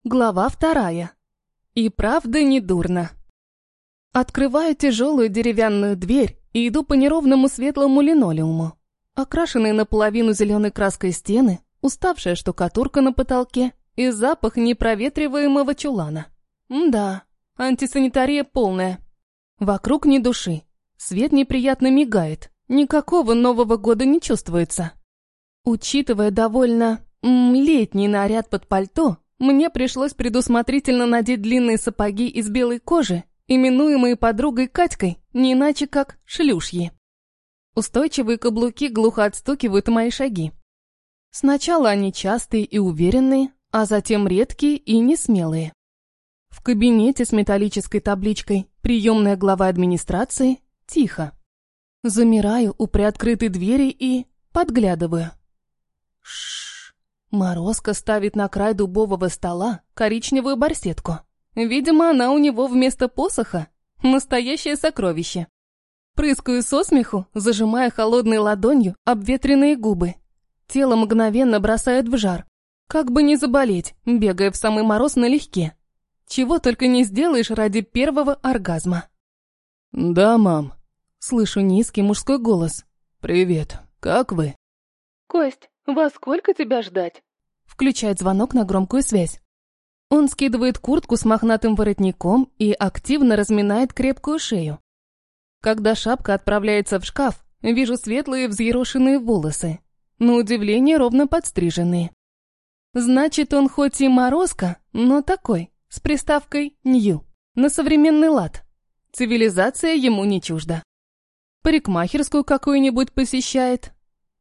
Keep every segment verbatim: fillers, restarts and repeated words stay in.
Глава вторая. И правда не дурно. Открываю тяжелую деревянную дверь и иду по неровному светлому линолеуму. Окрашенные наполовину зеленой краской стены, уставшая штукатурка на потолке и запах непроветриваемого чулана. Мда, антисанитария полная. Вокруг ни души. Свет неприятно мигает. Никакого Нового года не чувствуется. Учитывая довольно м, летний наряд под пальто, мне пришлось предусмотрительно надеть длинные сапоги из белой кожи, именуемые подругой Катькой, не иначе как шлюшьи. Устойчивые каблуки глухо отстукивают мои шаги. Сначала они частые и уверенные, а затем редкие и несмелые. В кабинете с металлической табличкой «Приемная глава администрации» тихо. Замираю у приоткрытой двери и подглядываю. Шшш. Морозко ставит на край дубового стола коричневую барсетку. Видимо, она у него вместо посоха. Настоящее сокровище. Прыскаю со смеху, зажимая холодной ладонью обветренные губы. Тело мгновенно бросает в жар. Как бы не заболеть, бегая в самый мороз налегке. Чего только не сделаешь ради первого оргазма. «Да, мам», — слышу низкий мужской голос. «Привет, как вы?» «Кость, во сколько тебя ждать?» Включает звонок на громкую связь. Он скидывает куртку с мохнатым воротником и активно разминает крепкую шею. Когда шапка отправляется в шкаф, вижу светлые взъерошенные волосы, на удивление ровно подстриженные. Значит, он хоть и морозко, но такой, с приставкой «нью», на современный лад. Цивилизация ему не чужда. Парикмахерскую какую-нибудь посещает.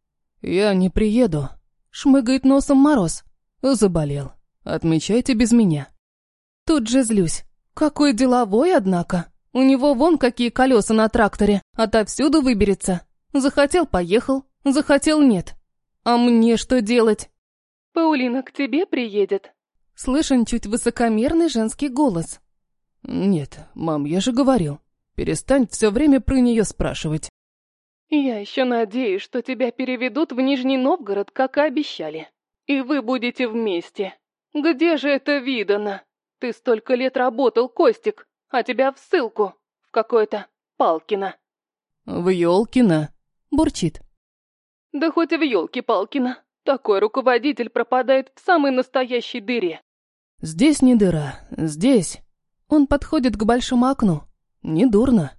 «Я не приеду», — шмыгает носом Мороз. «Заболел. Отмечайте без меня». Тут же злюсь. Какой деловой, однако. У него вон какие колеса на тракторе, отовсюду выберется. Захотел — поехал, захотел — нет. А мне что делать? «Паулина к тебе приедет?» Слышен чуть высокомерный женский голос. «Нет, мам, я же говорил. Перестань все время про нее спрашивать». «Я еще надеюсь, что тебя переведут в Нижний Новгород, как и обещали. И вы будете вместе. Где же это видано? Ты столько лет работал, Костик, а тебя в ссылку, в какое-то Палкино». «В Ёлкино», — бурчит. «Да хоть и в Ёлки-Палкино. Такой руководитель пропадает в самой настоящей дыре». «Здесь не дыра, здесь». Он подходит к большому окну. «Недурно».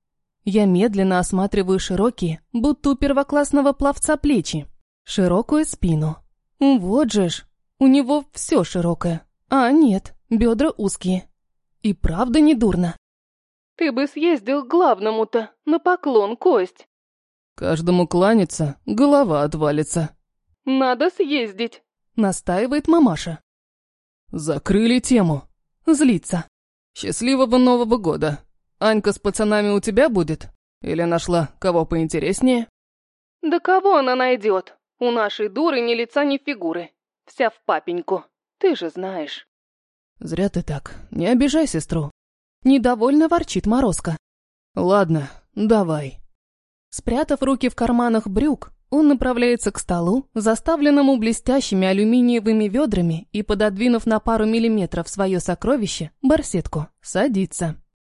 Я медленно осматриваю широкие, будто у первоклассного пловца плечи, широкую спину. Вот же ж, у него все широкое. А нет, бедра узкие. И правда не дурно. «Ты бы съездил к главному-то, на поклон, Кость». «Каждому кланяться, голова отвалится». «Надо съездить», — настаивает мамаша. «Закрыли тему». Злится. «Счастливого Нового года. Анька с пацанами у тебя будет? Или нашла кого поинтереснее?» «Да кого она найдет? У нашей дуры ни лица, ни фигуры. Вся в папеньку. Ты же знаешь». «Зря ты так. Не обижай сестру». Недовольно ворчит Морозко. «Ладно, давай». Спрятав руки в карманах брюк, он направляется к столу, заставленному блестящими алюминиевыми ведрами, и, пододвинув на пару миллиметров свое сокровище, барсетку, садится.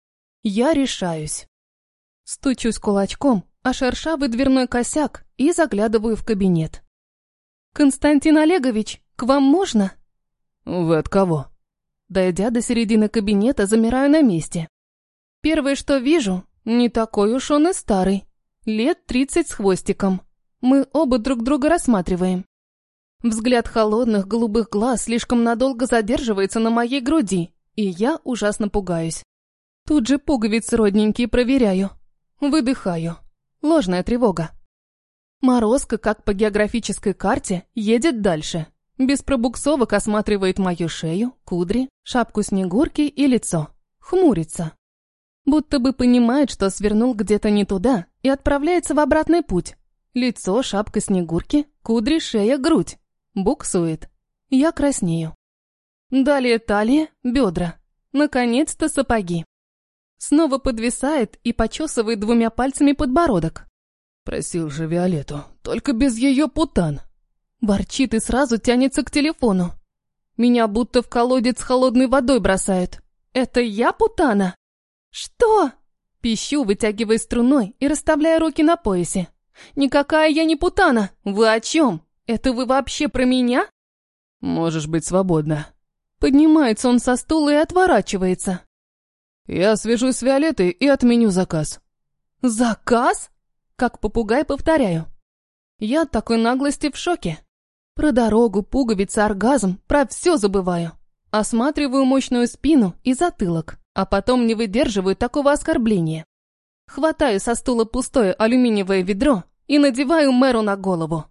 Я решаюсь. Стучусь кулачком о шершавый дверной косяк и заглядываю в кабинет. «Константин Олегович, к вам можно?» «Вы от кого?» Дойдя до середины кабинета, замираю на месте. Первое, что вижу, не такой уж он и старый. Лет тридцать с хвостиком. Мы оба друг друга рассматриваем. Взгляд холодных голубых глаз слишком надолго задерживается на моей груди, и я ужасно пугаюсь. Тут же пуговицы родненькие проверяю. Выдыхаю. Ложная тревога. Морозко, как по географической карте, едет дальше. Без пробуксовок осматривает мою шею, кудри, шапку Снегурки и лицо. Хмурится. Будто бы понимает, что свернул где-то не туда и отправляется в обратный путь. Лицо, шапка Снегурки, кудри, шея, грудь. Буксует. Я краснею. Далее талия, бедра. Наконец-то сапоги. Снова подвисает и почесывает двумя пальцами подбородок. «Просил же Виолетту, только без ее путан». Ворчит и сразу тянется к телефону. Меня будто в колодец с холодной водой бросают. Это я путана? Что? Пищу, вытягивая струной и расставляя руки на поясе. Никакая я не путана. Вы о чем? Это вы вообще про меня? Можешь быть свободна. Поднимается он со стула и отворачивается. Я свяжусь с Виолеттой и отменю заказ. Заказ? Как попугай повторяю. Я от такой наглости в шоке. Про дорогу, пуговицы, оргазм, про все забываю. Осматриваю мощную спину и затылок, а потом не выдерживаю такого оскорбления. Хватаю со стула пустое алюминиевое ведро и надеваю мэру на голову.